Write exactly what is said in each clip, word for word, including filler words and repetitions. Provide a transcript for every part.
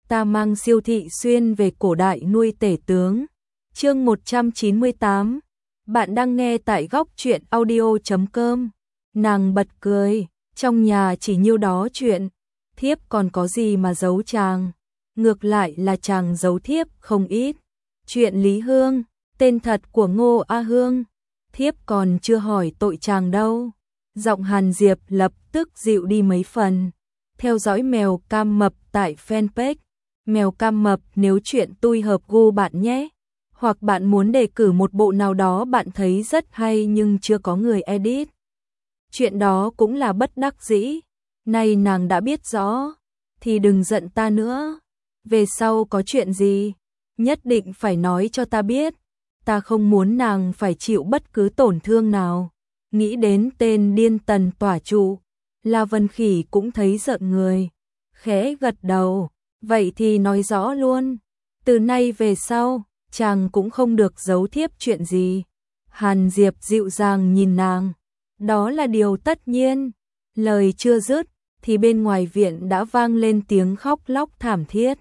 ta mang Siêu Thị Xuyên về cổ đại nuôi tể tướng. Chương một trăm chín mươi tám. Bạn đang nghe tại góc truyện audio chấm com. Nàng bật cười, trong nhà chỉ nhiêu đó chuyện, thiếp còn có gì mà giấu chàng. Ngược lại là chàng giấu thiếp không ít. Chuyện Lý Hương, tên thật của Ngô A Hương, thiếp còn chưa hỏi tội chàng đâu. Giọng Hàn Diệp lập tức dịu đi mấy phần. Theo dõi Mèo Cam Mập tại fanpage Mèo Cam Mập nếu chuyện tui hợp gu bạn nhé. Hoặc bạn muốn đề cử một bộ nào đó bạn thấy rất hay nhưng chưa có người edit. Chuyện đó cũng là bất đắc dĩ. Nay nàng đã biết rõ, thì đừng giận ta nữa. Về sau có chuyện gì, nhất định phải nói cho ta biết. Ta không muốn nàng phải chịu bất cứ tổn thương nào. Nghĩ đến tên điên tần tỏa trụ, La Vân Khỉ cũng thấy giận người. Khẽ gật đầu, vậy thì nói rõ luôn. Từ nay về sau, chàng cũng không được giấu thiếp chuyện gì. Hàn Diệp dịu dàng nhìn nàng. Đó là điều tất nhiên. Lời chưa dứt, thì bên ngoài viện đã vang lên tiếng khóc lóc thảm thiết.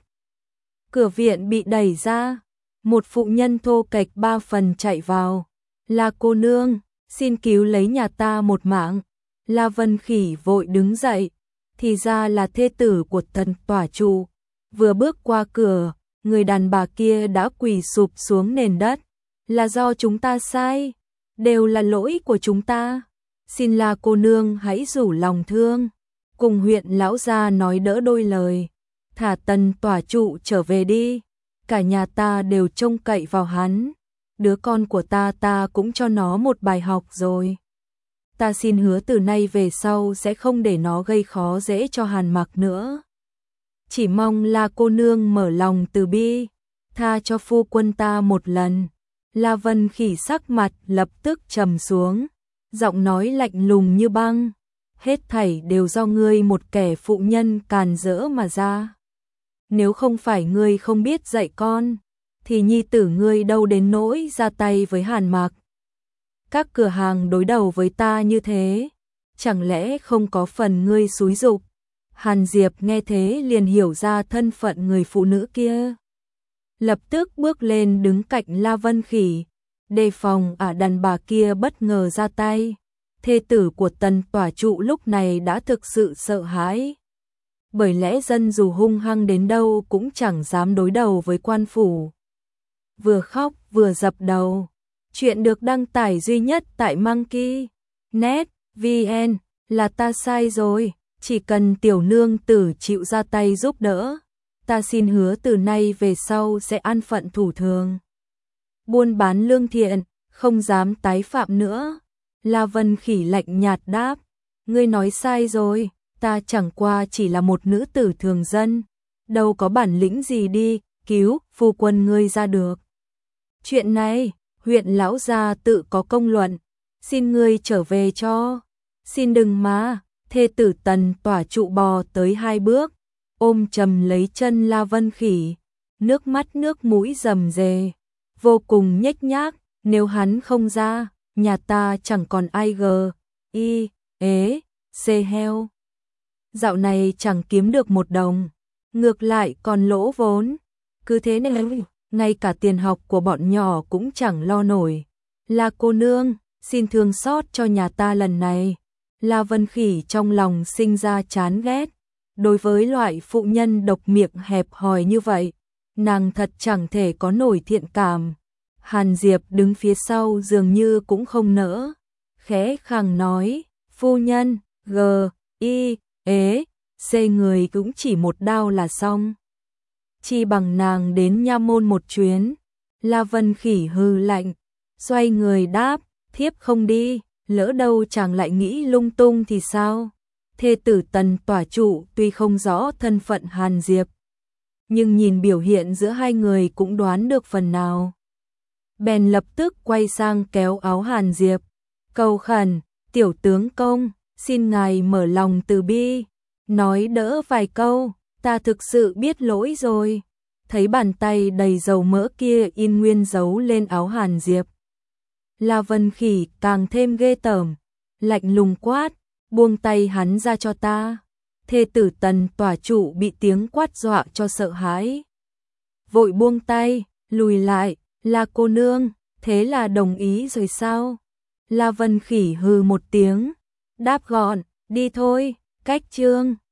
Cửa viện bị đẩy ra. Một phụ nhân thô kệch ba phần chạy vào. Là cô nương, xin cứu lấy nhà ta một mạng. La Vân Khỉ vội đứng dậy. Thì ra là thê tử của tần tỏa trụ. Vừa bước qua cửa, người đàn bà kia đã quỳ sụp xuống nền đất. Là do chúng ta sai, đều là lỗi của chúng ta. Xin La cô nương hãy rủ lòng thương, cùng huyện lão gia nói đỡ đôi lời. Thả tần tỏa trụ trở về đi. Cả nhà ta đều trông cậy vào hắn. Đứa con của ta ta cũng cho nó một bài học rồi. Ta xin hứa từ nay về sau sẽ không để nó gây khó dễ cho Hàn Mặc nữa. Chỉ mong La cô nương mở lòng từ bi, tha cho phu quân ta một lần. La Vân Khỉ sắc mặt lập tức trầm xuống, giọng nói lạnh lùng như băng. Hết thảy đều do ngươi một kẻ phụ nhân càn rỡ mà ra. Nếu không phải ngươi không biết dạy con, thì nhi tử ngươi đâu đến nỗi ra tay với Hàn Mặc. Các cửa hàng đối đầu với ta như thế, chẳng lẽ không có phần ngươi xúi giục? Hàn Diệp nghe thế liền hiểu ra thân phận người phụ nữ kia. Lập tức bước lên đứng cạnh La Vân Khỉ, đề phòng ả đàn bà kia bất ngờ ra tay. Thê tử của tần tỏa trụ lúc này đã thực sự sợ hãi. Bởi lẽ dân dù hung hăng đến đâu cũng chẳng dám đối đầu với quan phủ. Vừa khóc vừa dập đầu. Chuyện được đăng tải duy nhất tại Monkey net vn. Là ta sai rồi. Chỉ cần tiểu nương tử chịu ra tay giúp đỡ, ta xin hứa từ nay về sau sẽ an phận thủ thường. Buôn bán lương thiện, không dám tái phạm nữa. La Vân Khỉ lạnh nhạt đáp, ngươi nói sai rồi, ta chẳng qua chỉ là một nữ tử thường dân, đâu có bản lĩnh gì đi cứu phu quân ngươi ra được. Chuyện này, huyện lão gia tự có công luận, xin ngươi trở về cho. Xin đừng mà. Thê tử tần tỏa trụ bò tới hai bước, ôm chầm lấy chân La Vân Khỉ, nước mắt nước mũi rầm rề, vô cùng nhếch nhác. Nếu hắn không ra, nhà ta chẳng còn ai gờ, y, ế, xê heo. Dạo này chẳng kiếm được một đồng, ngược lại còn lỗ vốn. Cứ thế nên ngay cả tiền học của bọn nhỏ cũng chẳng lo nổi. La cô nương, xin thương xót cho nhà ta lần này. La Vân Khỉ trong lòng sinh ra chán ghét. Đối với loại phụ nhân độc miệng hẹp hòi như vậy, nàng thật chẳng thể có nổi thiện cảm. Hàn Diệp đứng phía sau dường như cũng không nỡ. Khẽ khàng nói, phu nhân, g, y, ế, c người cũng chỉ một đao là xong. Chi bằng nàng đến nha môn một chuyến. La Vân Khỉ hừ lạnh, xoay người đáp, thiếp không đi. Lỡ đâu chàng lại nghĩ lung tung thì sao? Thê tử tần tỏa trụ tuy không rõ thân phận Hàn Diệp, nhưng nhìn biểu hiện giữa hai người cũng đoán được phần nào. Bèn lập tức quay sang kéo áo Hàn Diệp, cầu khẩn, tiểu tướng công, xin ngài mở lòng từ bi, nói đỡ vài câu, ta thực sự biết lỗi rồi. Thấy bàn tay đầy dầu mỡ kia in nguyên dấu lên áo Hàn Diệp, La Vân Khỉ càng thêm ghê tởm, lạnh lùng quát, buông tay hắn ra cho ta. thê tử Tần tòa chủ bị tiếng quát dọa cho sợ hãi. Vội buông tay, lùi lại, La cô nương, thế là đồng ý rồi sao? La Vân Khỉ hừ một tiếng, đáp gọn, đi thôi, cách chương.